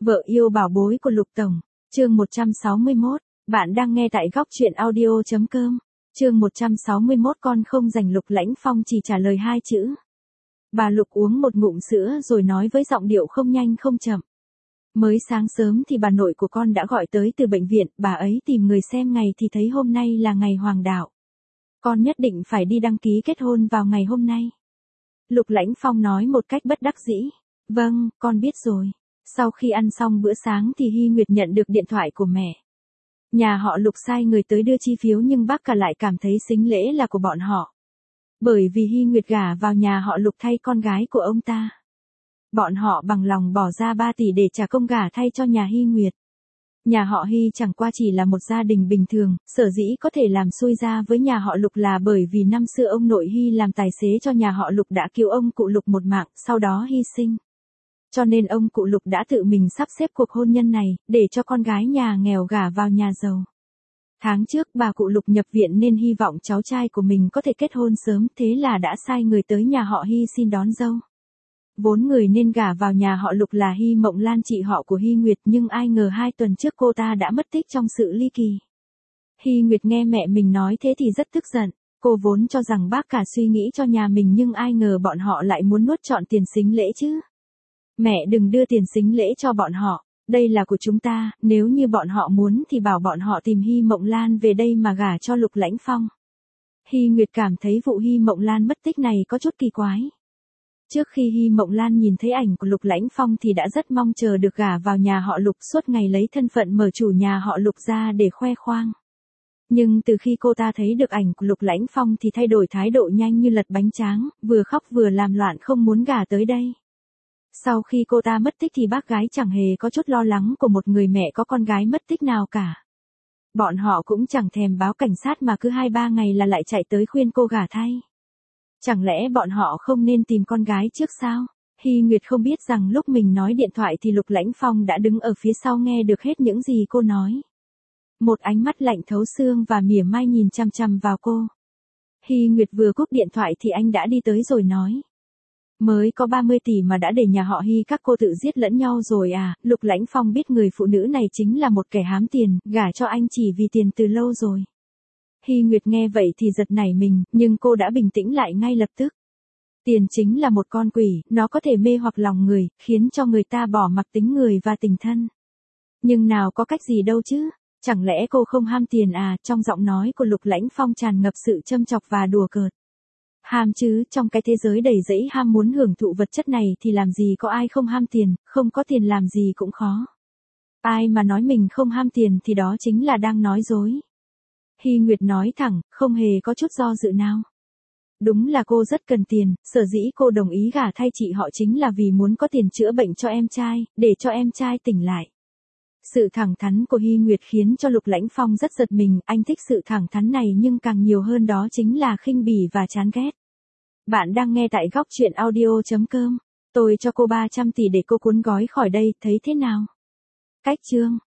Vợ yêu bảo bối của Lục Tổng, chương 161, bạn đang nghe tại góc truyện audio.com, chương 161 con không rảnh. Lục Lãnh Phong chỉ trả lời 2 chữ. Bà Lục uống một ngụm sữa rồi nói với giọng điệu không nhanh không chậm. Mới sáng sớm thì bà nội của con đã gọi tới từ bệnh viện, bà ấy tìm người xem ngày thì thấy hôm nay là ngày hoàng đạo. Con nhất định phải đi đăng ký kết hôn vào ngày hôm nay. Lục Lãnh Phong nói một cách bất đắc dĩ. Vâng, con biết rồi. Sau khi ăn xong bữa sáng thì Hy Nguyệt nhận được điện thoại của mẹ. Nhà họ Lục sai người tới đưa chi phiếu nhưng bác cả lại cảm thấy sính lễ là của bọn họ. Bởi vì Hy Nguyệt gả vào nhà họ Lục thay con gái của ông ta. Bọn họ bằng lòng bỏ ra 3 tỷ để trả công gả thay cho nhà Hy Nguyệt. Nhà họ Hy chẳng qua chỉ là một gia đình bình thường, sở dĩ có thể làm xui ra với nhà họ Lục là bởi vì năm xưa ông nội Hy làm tài xế cho nhà họ Lục đã cứu ông cụ Lục một mạng, sau đó hy sinh. Cho nên ông cụ Lục đã tự mình sắp xếp cuộc hôn nhân này, để cho con gái nhà nghèo gả vào nhà giàu. Tháng trước bà cụ Lục nhập viện nên hy vọng cháu trai của mình có thể kết hôn sớm, thế là đã sai người tới nhà họ Hy xin đón dâu. Vốn người nên gả vào nhà họ Lục là Hy Mộng Lan, chị họ của Hy Nguyệt, nhưng ai ngờ 2 tuần trước cô ta đã mất tích trong sự ly kỳ. Hy Nguyệt nghe mẹ mình nói thế thì rất tức giận, cô vốn cho rằng bác cả suy nghĩ cho nhà mình nhưng ai ngờ bọn họ lại muốn nuốt trọn tiền sính lễ chứ. Mẹ đừng đưa tiền sính lễ cho bọn họ, đây là của chúng ta, nếu như bọn họ muốn thì bảo bọn họ tìm Hy Mộng Lan về đây mà gả cho Lục Lãnh Phong. Hy Nguyệt cảm thấy vụ Hy Mộng Lan mất tích này có chút kỳ quái. Trước khi Hy Mộng Lan nhìn thấy ảnh của Lục Lãnh Phong thì đã rất mong chờ được gả vào nhà họ Lục, suốt ngày lấy thân phận mở chủ nhà họ Lục ra để khoe khoang. Nhưng từ khi cô ta thấy được ảnh của Lục Lãnh Phong thì thay đổi thái độ nhanh như lật bánh tráng, vừa khóc vừa làm loạn không muốn gả tới đây. Sau khi cô ta mất tích thì bác gái chẳng hề có chút lo lắng của một người mẹ có con gái mất tích nào cả. Bọn họ cũng chẳng thèm báo cảnh sát mà cứ 2-3 ngày là lại chạy tới khuyên cô gả thay. Chẳng lẽ bọn họ không nên tìm con gái trước sao? Hy Nguyệt không biết rằng lúc mình nói điện thoại thì Lục Lãnh Phong đã đứng ở phía sau nghe được hết những gì cô nói. Một ánh mắt lạnh thấu xương và mỉa mai nhìn chằm chằm vào cô. Hy Nguyệt vừa cúp điện thoại thì anh đã đi tới rồi nói. Mới có 30 tỷ mà đã để nhà họ Hy các cô tự giết lẫn nhau rồi à? Lục Lãnh Phong biết người phụ nữ này chính là một kẻ hám tiền, gả cho anh chỉ vì tiền từ lâu rồi. Hy Nguyệt nghe vậy thì giật nảy mình, nhưng cô đã bình tĩnh lại ngay lập tức. Tiền chính là một con quỷ, nó có thể mê hoặc lòng người, khiến cho người ta bỏ mặc tính người và tình thân. Nhưng nào có cách gì đâu chứ? Chẳng lẽ cô không ham tiền à? Trong giọng nói của Lục Lãnh Phong tràn ngập sự châm chọc và đùa cợt. Ham chứ, trong cái thế giới đầy rẫy ham muốn hưởng thụ vật chất này thì làm gì có ai không ham tiền, không có tiền làm gì cũng khó. Ai mà nói mình không ham tiền thì đó chính là đang nói dối. Hy Nguyệt nói thẳng, không hề có chút do dự nào. Đúng là cô rất cần tiền, sở dĩ cô đồng ý gả thay chị họ chính là vì muốn có tiền chữa bệnh cho em trai, để cho em trai tỉnh lại. Sự thẳng thắn của Hy Nguyệt khiến cho Lục Lãnh Phong rất giật mình, anh thích sự thẳng thắn này nhưng càng nhiều hơn đó chính là khinh bỉ và chán ghét. Bạn đang nghe tại góc truyện audio.com, tôi cho cô 300 tỷ để cô cuốn gói khỏi đây, thấy thế nào? Cách chương